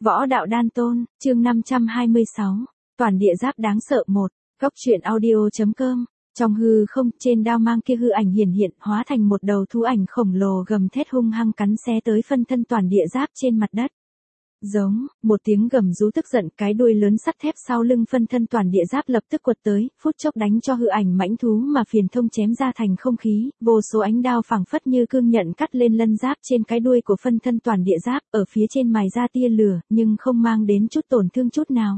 Võ đạo đan tôn, chương 526, toàn địa giáp đáng sợ 1, góc truyện audio.com. Trong hư không, trên đao mang kia hư ảnh hiển hiện, hóa thành một đầu thú ảnh khổng lồ gầm thét hung hăng cắn xé tới phân thân toàn địa giáp trên mặt đất. Giống, một tiếng gầm rú tức giận, cái đuôi lớn sắt thép sau lưng phân thân toàn địa giáp lập tức quật tới, phút chốc đánh cho hư ảnh mãnh thú mà phiền thông chém ra thành không khí, vô số ánh đao phảng phất như cương nhận cắt lên lân giáp trên cái đuôi của phân thân toàn địa giáp, ở phía trên mài ra tia lửa, nhưng không mang đến chút tổn thương chút nào.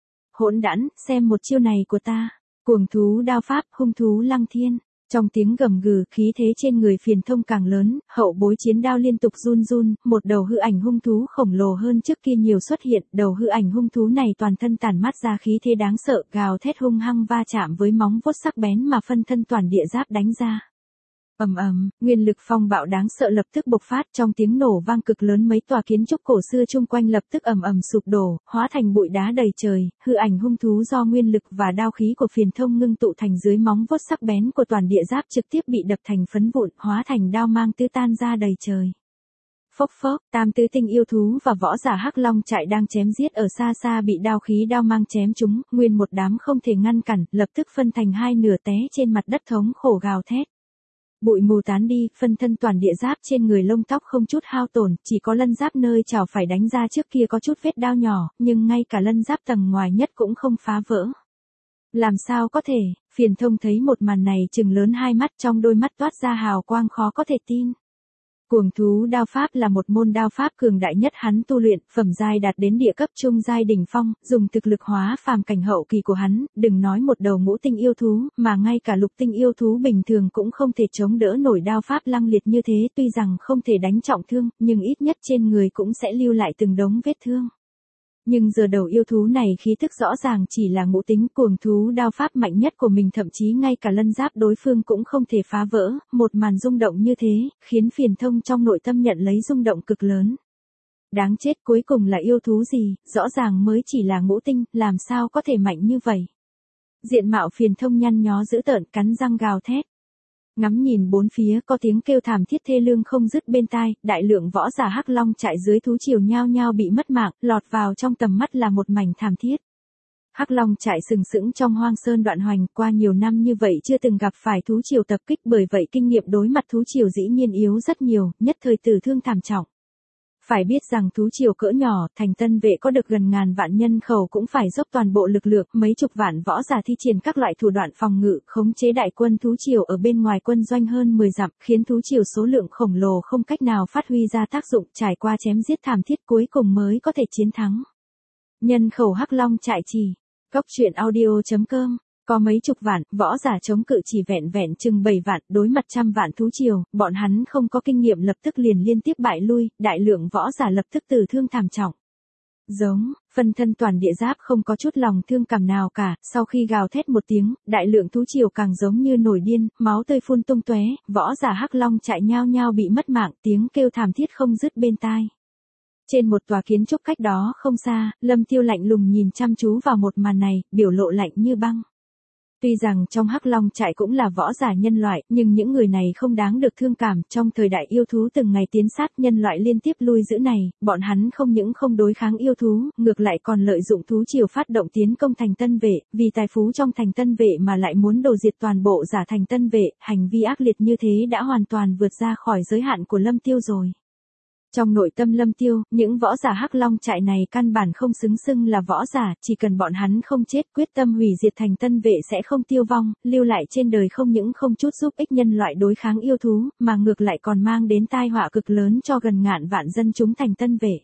Hỗn đản, xem một chiêu này của ta. Cuồng thú đao pháp, hung thú lăng thiên. Trong tiếng gầm gừ, khí thế trên người phiền thông càng lớn, hậu bối chiến đao liên tục run run, một đầu hư ảnh hung thú khổng lồ hơn trước kia nhiều xuất hiện, đầu hư ảnh hung thú này toàn thân tản mát ra khí thế đáng sợ, gào thét hung hăng va chạm với móng vuốt sắc bén mà phân thân toàn địa giáp đánh ra. Ầm ầm, nguyên lực phong bạo đáng sợ lập tức bộc phát, trong tiếng nổ vang cực lớn mấy tòa kiến trúc cổ xưa chung quanh lập tức ầm ầm sụp đổ, hóa thành bụi đá đầy trời, hư ảnh hung thú do nguyên lực và đao khí của phiền thông ngưng tụ thành dưới móng vuốt sắc bén của toàn địa giáp trực tiếp bị đập thành phấn vụn, hóa thành đao mang tứ tan ra đầy trời. Phốc phốc, tam tứ tinh yêu thú và võ giả hắc long trại đang chém giết ở xa xa bị đao khí đao mang chém chúng, nguyên một đám không thể ngăn cản, lập tức phân thành hai nửa té trên mặt đất thống khổ gào thét. Bụi mù tán đi, phân thân toàn địa giáp trên người lông tóc không chút hao tổn, chỉ có lân giáp nơi chảo phải đánh ra trước kia có chút vết đao nhỏ, nhưng ngay cả lân giáp tầng ngoài nhất cũng không phá vỡ. Làm sao có thể, phiền thông thấy một màn này trừng lớn hai mắt, trong đôi mắt toát ra hào quang khó có thể tin. Cuồng thú đao pháp là một môn đao pháp cường đại nhất hắn tu luyện, phẩm giai đạt đến địa cấp trung giai đỉnh phong, dùng thực lực hóa phàm cảnh hậu kỳ của hắn, đừng nói một đầu ngũ tinh yêu thú, mà ngay cả lục tinh yêu thú bình thường cũng không thể chống đỡ nổi đao pháp lăng liệt như thế, tuy rằng không thể đánh trọng thương, nhưng ít nhất trên người cũng sẽ lưu lại từng đống vết thương. Nhưng giờ đầu yêu thú này khí thức rõ ràng chỉ là ngũ tính, cuồng thú đao pháp mạnh nhất của mình, thậm chí ngay cả lân giáp đối phương cũng không thể phá vỡ, một màn rung động như thế, khiến phiền thông trong nội tâm nhận lấy rung động cực lớn. Đáng chết, cuối cùng là yêu thú gì, rõ ràng mới chỉ là ngũ tinh, làm sao có thể mạnh như vậy. Diện mạo phiền thông nhăn nhó dữ tợn, cắn răng gào thét. Ngắm nhìn bốn phía có tiếng kêu thảm thiết thê lương không dứt bên tai, đại lượng võ giả hắc long trại dưới thú triều nhao nhao bị mất mạng, lọt vào trong tầm mắt là một mảnh thảm thiết. Hắc long trại sừng sững trong hoang sơn đoạn hoành, qua nhiều năm như vậy chưa từng gặp phải thú triều tập kích, bởi vậy kinh nghiệm đối mặt thú triều dĩ nhiên yếu rất nhiều, nhất thời tử thương thảm trọng. Phải biết rằng thú triều cỡ nhỏ, thành Tân Vệ có được gần ngàn vạn nhân khẩu cũng phải dốc toàn bộ lực lượng, mấy chục vạn võ giả thi triển các loại thủ đoạn phòng ngự, khống chế đại quân thú triều ở bên ngoài quân doanh hơn 10 dặm, khiến thú triều số lượng khổng lồ không cách nào phát huy ra tác dụng, trải qua chém giết thảm thiết cuối cùng mới có thể chiến thắng. Nhân khẩu hắc long trại chỉ, góc truyện audio.com. Có mấy chục vạn, võ giả chống cự chỉ vẹn vẹn chừng 7 vạn, đối mặt trăm vạn thú triều, bọn hắn không có kinh nghiệm lập tức liền liên tiếp bại lui, đại lượng võ giả lập tức tử thương thảm trọng. Giống, phân thân toàn địa giáp không có chút lòng thương cảm nào cả, sau khi gào thét một tiếng, đại lượng thú triều càng giống như nổi điên, máu tươi phun tung tóe, võ giả hắc long chạy nhao nhao bị mất mạng, tiếng kêu thảm thiết không dứt bên tai. Trên một tòa kiến trúc cách đó không xa, Lâm Tiêu lạnh lùng nhìn chăm chú vào một màn này, biểu lộ lạnh như băng. Tuy rằng trong hắc long trại cũng là võ giả nhân loại, nhưng những người này không đáng được thương cảm, trong thời đại yêu thú từng ngày tiến sát nhân loại liên tiếp lui giữ này, bọn hắn không những không đối kháng yêu thú, ngược lại còn lợi dụng thú triều phát động tiến công thành Tân Vệ, vì tài phú trong thành Tân Vệ mà lại muốn đổ diệt toàn bộ giả thành Tân Vệ, hành vi ác liệt như thế đã hoàn toàn vượt ra khỏi giới hạn của Lâm Tiêu rồi. Trong nội tâm Lâm Tiêu, những võ giả hắc long trại này căn bản không xứng xưng là võ giả, chỉ cần bọn hắn không chết, quyết tâm hủy diệt thành Tân Vệ sẽ không tiêu vong, lưu lại trên đời không những không chút giúp ích nhân loại đối kháng yêu thú, mà ngược lại còn mang đến tai họa cực lớn cho gần ngàn vạn dân chúng thành Tân Vệ.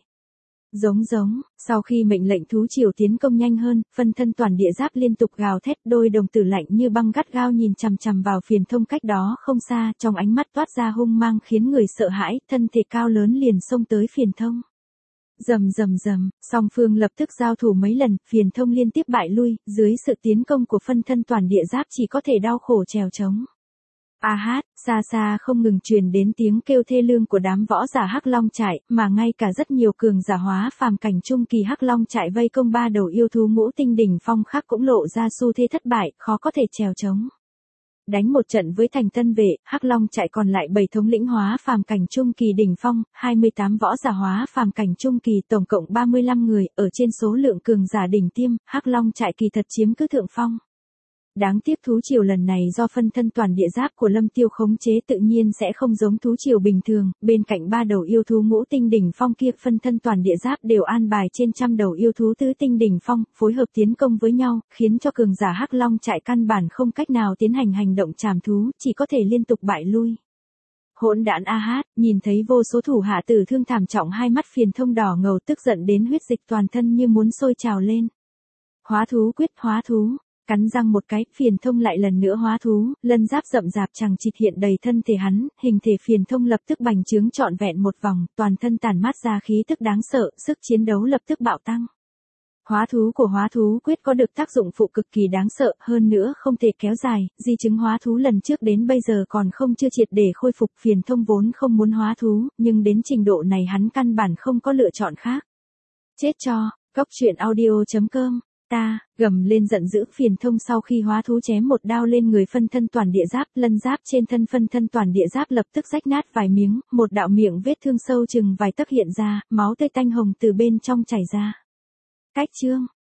Giống, sau khi mệnh lệnh thú triều tiến công nhanh hơn, phân thân toàn địa giáp liên tục gào thét, đôi đồng tử lạnh như băng gắt gao nhìn chằm chằm vào phiền thông cách đó không xa, trong ánh mắt toát ra hung mang khiến người sợ hãi, thân thể cao lớn liền xông tới phiền thông. Rầm, song phương lập tức giao thủ mấy lần, phiền thông liên tiếp bại lui, dưới sự tiến công của phân thân toàn địa giáp chỉ có thể đau khổ trèo trống. Xa xa không ngừng truyền đến tiếng kêu thê lương của đám võ giả hắc long trại, mà ngay cả rất nhiều cường giả hóa phàm cảnh trung kỳ hắc long trại vây công ba đầu yêu thú ngũ tinh đỉnh phong khác cũng lộ ra xu thế thất bại, khó có thể trèo trống. Đánh một trận với thành Tân Vệ, Hắc Long trại còn lại 7 thống lĩnh hóa phàm cảnh trung kỳ đỉnh phong, 28 võ giả hóa phàm cảnh trung kỳ, tổng cộng 35 người, ở trên số lượng cường giả đỉnh tiêm, Hắc Long trại kỳ thật chiếm cứ thượng phong. Đáng tiếc thú triều lần này do phân thân toàn địa giáp của Lâm Tiêu khống chế tự nhiên sẽ không giống thú triều bình thường, bên cạnh 3 đầu yêu thú ngũ tinh đỉnh phong kia phân thân toàn địa giáp đều an bài trên trăm đầu yêu thú tứ tinh đỉnh phong, phối hợp tiến công với nhau, khiến cho cường giả Hắc Long trại căn bản không cách nào tiến hành hành động trảm thú, chỉ có thể liên tục bại lui. Hỗn đản A Hát, nhìn thấy vô số thủ hạ tử thương thảm trọng, hai mắt phiền thông đỏ ngầu, tức giận đến huyết dịch toàn thân như muốn sôi trào lên. Hóa thú quyết, hóa thú. Cắn răng một cái, phiền thông lại lần nữa hóa thú, lân giáp rậm rạp chằng chịt hiện đầy thân thể hắn, hình thể phiền thông lập tức bành trướng trọn vẹn một vòng, toàn thân tản mát ra khí tức đáng sợ, sức chiến đấu lập tức bạo tăng. Hóa thú của hóa thú quyết có được tác dụng phụ cực kỳ đáng sợ, hơn nữa không thể kéo dài, di chứng hóa thú lần trước đến bây giờ còn không chưa triệt để khôi phục. Phiền thông vốn không muốn hóa thú, nhưng đến trình độ này hắn căn bản không có lựa chọn khác. Chết cho, goctruyện.audio.com. Ta, gầm lên giận dữ, phiền thông sau khi hóa thú chém một đao lên người phân thân toàn địa giáp, lân giáp trên thân phân thân toàn địa giáp lập tức rách nát vài miếng, một đạo miệng vết thương sâu chừng vài tấc hiện ra, máu tươi tanh hồng từ bên trong chảy ra. Cách chương